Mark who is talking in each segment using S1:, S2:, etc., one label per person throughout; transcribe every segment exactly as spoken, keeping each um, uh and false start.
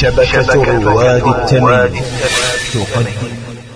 S1: شبكة رواد التميم تقدم.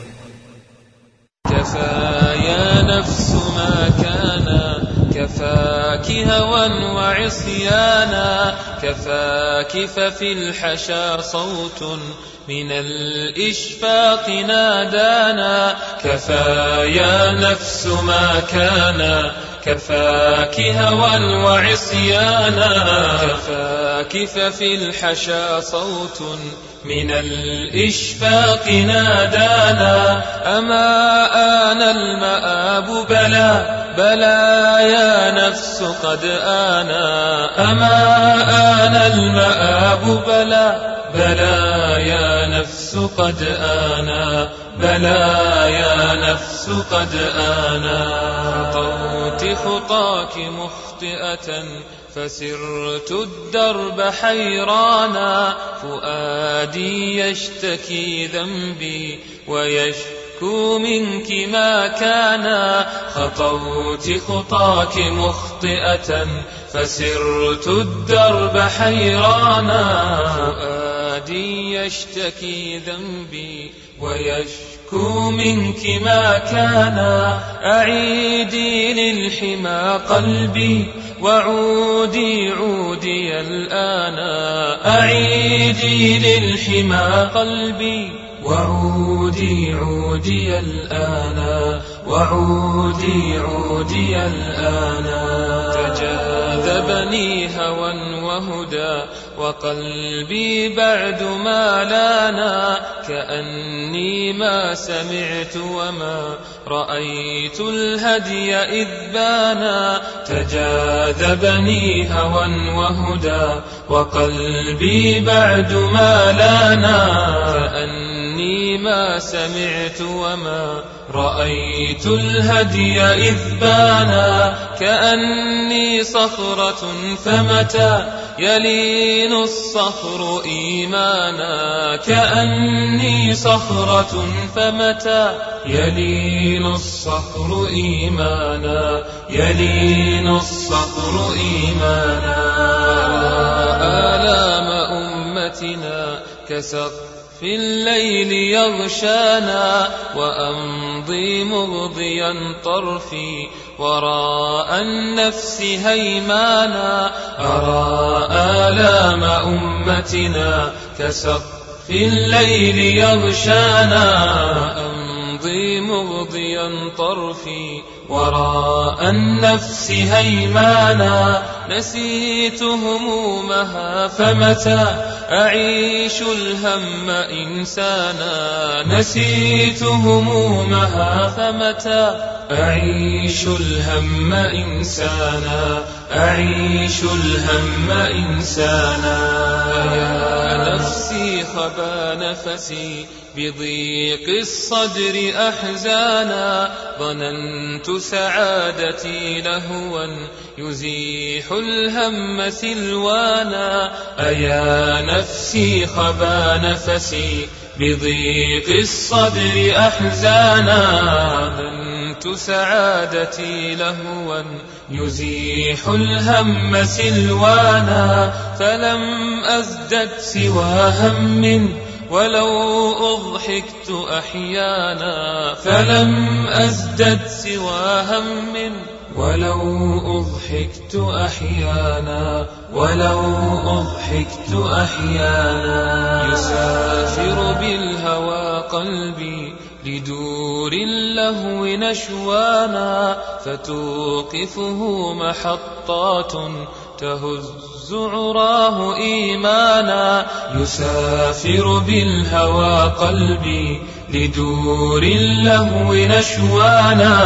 S2: كفى يا نفس ما كان، كفاك هوى وعصيانا، كفاك ففي الحشا صوت من الإشفاق نادانا. كفى يا نفس ما كان، كفاك هوى وعصيانا، كفاك ففي الحشا صوت من الإشفاق نادانا. أما آن المآب بلى بلى يا نفس قد آنا، أما آن المآب بلى بلى يا نفس قد آنا، بلى يا نفس قد آنا. خطوت خطاك مخطئة فسرت الدرب حيرانا، فؤادي يشتكي ذنبي ويشكو منك ما كان. خطوت خطاك مخطئة فسرت الدرب حيرانا، فؤادي يشتكي ذنبي ويشكو منك ما كان. أعيدي للحمى قلبي وعودي عودي الآن، أعيدي للحمى قلبي وعودي عودي الآن، وعودي عودي الآن. تجاذبني هوى وهدى وقلبي بعد ما لانا، كأني ما سمعت وما رأيت الهدي إذ بانا. تجاذبني هوى وهدى وقلبي بعد ما لانا، كأني ما سمعت وما رأيت الهدي إذ بانا. كأني صخرة فمتى يلين الصخر إيمانا، كأني صخرة فمتى يلين الصخر إيمانا، يلين الصخر إيمانا. آلام أمتنا كسقف في الليل يغشانا، وأمضي مغضيا طرفي وراء النفس هيمانا. أرى آلام أمتنا كسقف الليل يغشانا، أمضي مغضيا طرفي وراء النفس هيمانا. نسيت همومها فمتى أعيش الهم إنسانا، نسيت همومها فمتى أعيش الهم إنسانا، أعيش الهم إنسانا. يا نفسي خبا نفسي بضيق الصدر أحزانا، ظننت سعادتي لهوا يزيح الهم سلوانا. أيا نفسي خبا نفسي بضيق الصدر أحزانا، ظننت سعادتي لهوا يزيح الهم سلوانا. فلم أزدد سوى هم ولو أضحكت أحيانا، فلم أزدد سوى هم ولو أضحكت أحيانا، ولو أضحكت أحيانا. يسافر بالهوى قلبي لدور اللهو نشوانا، فتوقفه محطات تهز عراه إيمانا. يسافر بالهوى قلبي لدور اللهو نشوانا،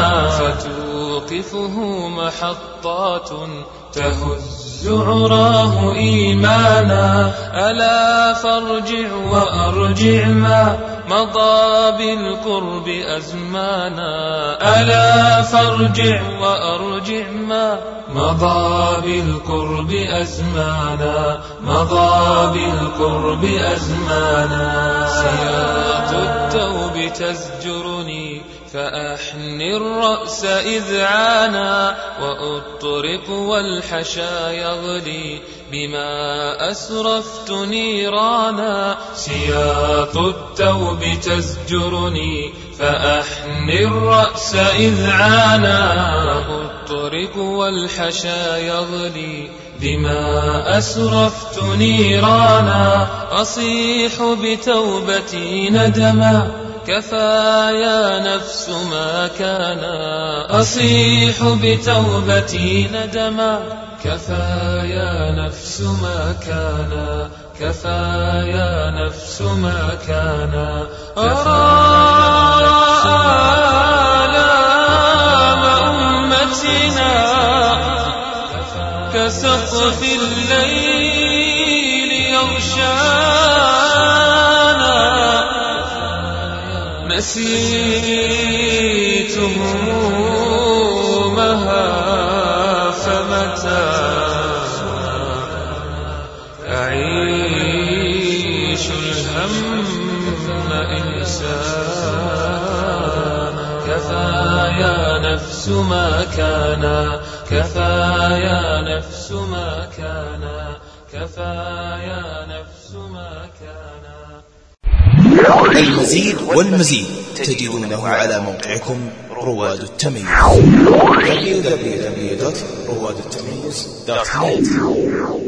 S2: فتوقفه محطات تهز عراه إيمانا. ألا فارجع وأرجع ما مضى بالقرب أزمانا، ألا فارجع وأرجع ما مضى بالقرب أزمانا، مضى بالقرب أزمانا. سياط التوب تزجرني فأحن الرأس إذ عانا وأطرق والحشا يغلي بما أسرفت نيرانا سياط التوب تزجرني فأحن الرأس إذ عانا وأطرق والحشا يغلي بما أسرفت نيرانا أصيح بتوبتي ندما كفى يا نفس ما كان أصيح بتوبتي ندما كفى يا نفس ما كان كفى يا نفس ما كان أرى آلام أمتنا كسقف الليل يغشانا نسيت همومها فمتى أعيش الهم إنسانا كفى يا نفس ما كان كفى يا نفس ما كان كفى يا نفس ما كان.
S1: المزيد والمزيد تجدونه على موقعكم رواد التميز دبليو دبليو دبليو دوت رواد التميز دوت نت.